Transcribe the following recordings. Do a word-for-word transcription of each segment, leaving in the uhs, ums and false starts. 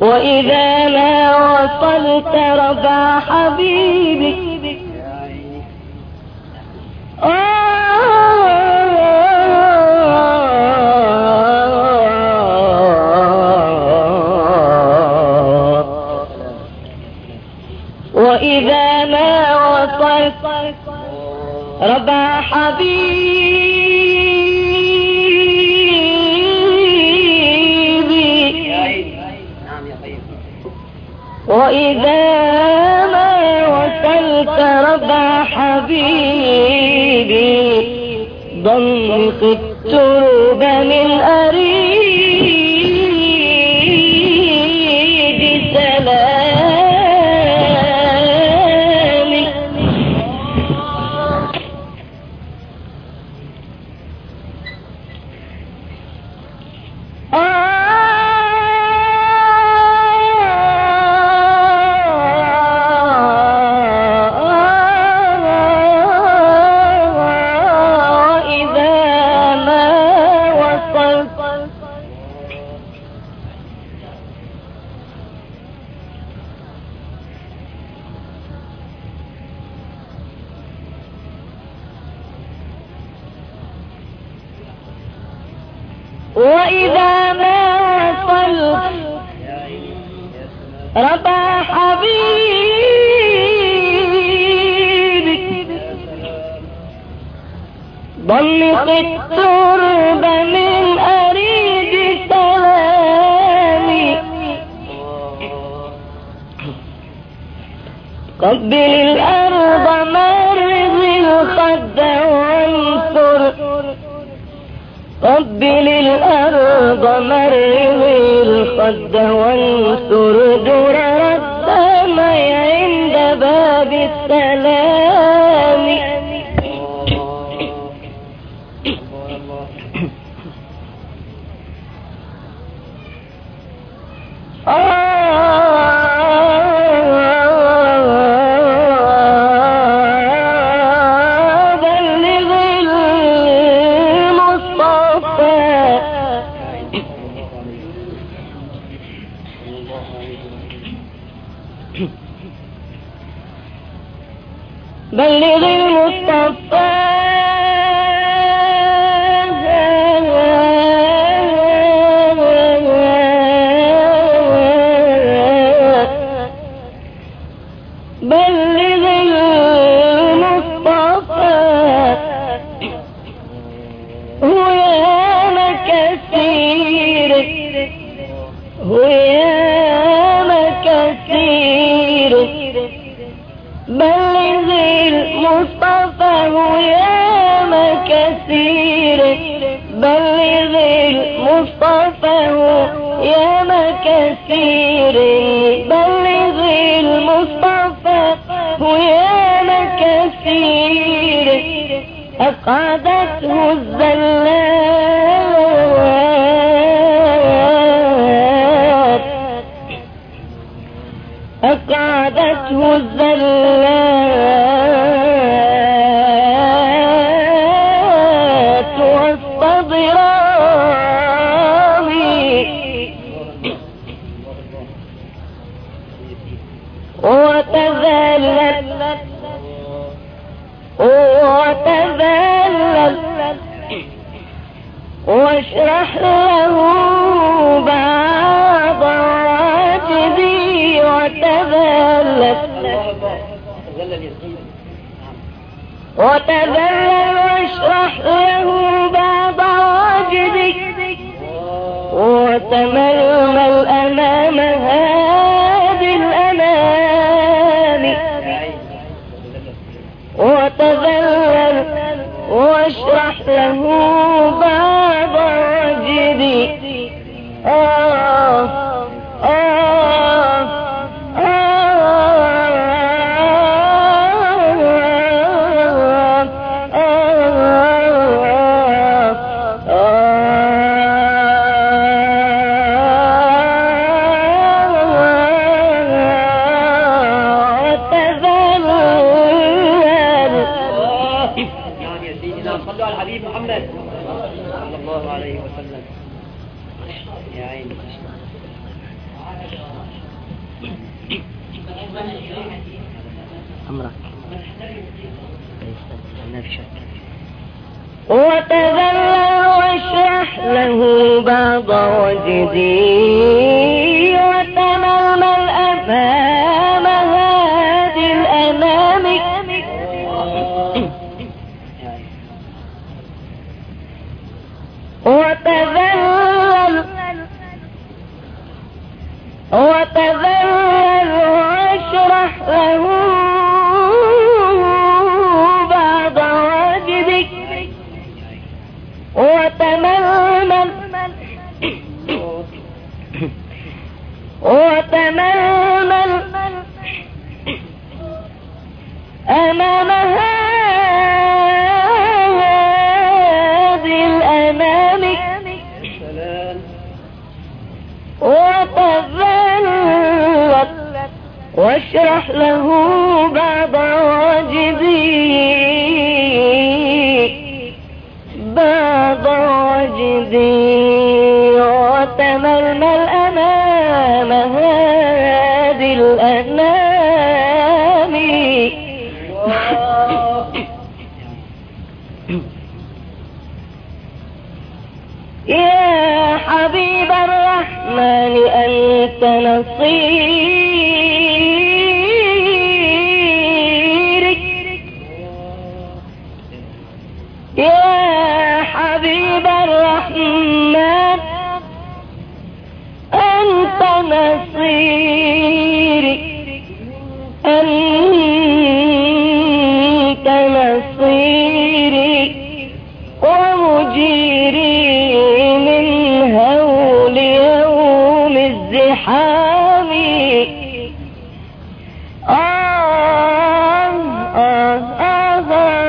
وإذا ما وصلت ربع حبيبي وإذا ما وصلت ربع حبيبي وإذا ما وصلت ربع حبيبي ضمك الترب من أريد سلامي وإذا ما وصلت ربع حبيبي ضمك الترب من أريد سلامي قبل الأرض مرض الخد وانثر قبل الأرض مرغ الخد وانثر درر الدمع عند باب السلام بلغ المصطفى بلغ المصطفى ويانا كثير ويانا كثير بلغ المصطفى وياما كثير بلغ المصطفى وياما كثير بلغ المصطفى وياما كثير أقعدته الزلات أقعدته الزلات والصدرام وتذلل وتذلل واشرح له بعض عاجزي وتذلل وتذلل واشرح له بعض عاجزي وتململ أمام هذه الأنام وتذلل واشرح له بعض عاجزي آه آه صلوا على الحبيب محمد صلى الله عليه وسلم. يا عيني أمرك وتذلل واشرح له بعض وجدي وتململ أمام هذه الأمام وتذلل وتذلل واشرح له بعض وجدك وتململ وتململ أمام هذه الأمام وتذلل واشرح له بعض واجبي بعض واجبي وتململ أمام هذه الأنام يا حبيب الرحمن أنت نصيرك يا حبيب الرحمن أنت نصيري أنت نصيري ومجيري من هول يوم الزحام آه آه آه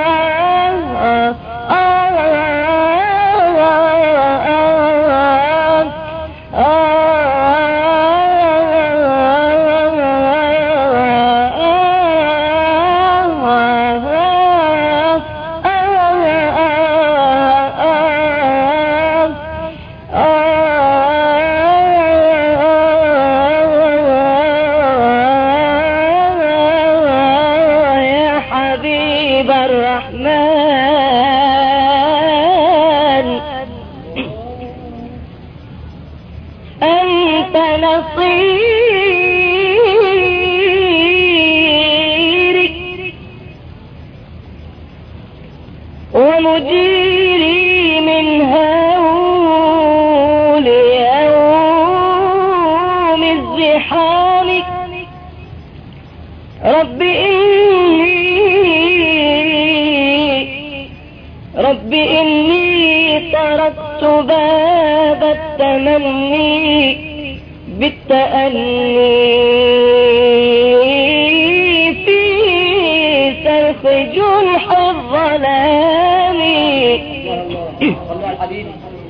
ومجيري من هول يوم الزحام رب إني رب إني تركت باب التمني بالتأني في سلخ جنح الظلام صلوا على الحبيب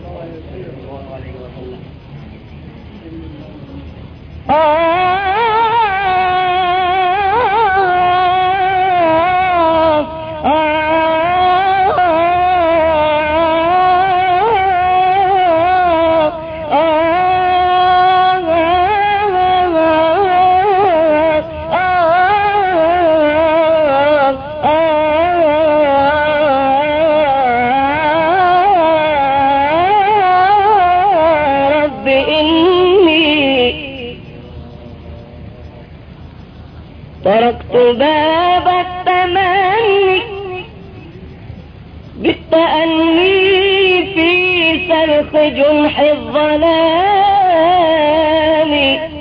تركت باب التمني بالتأني في سلخ جنح الظلام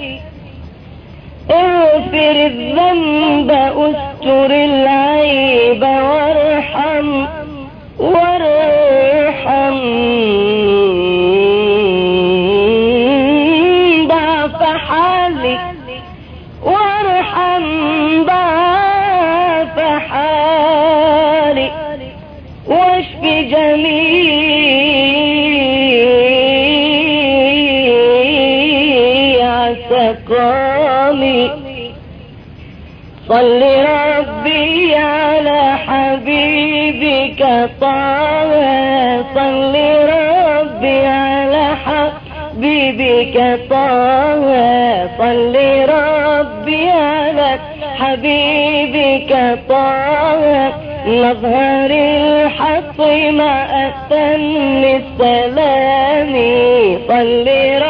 اغفر الذنب استر العيب وارحم وارحم ضعف حالي وارحم ضعف حالي واشف جميع سقامي صل ربي على حبيبك طه صل ربي على حبيبك حبيبك طه صل ربي على حبيبك طه مظهر الحق مع أتم السلام صل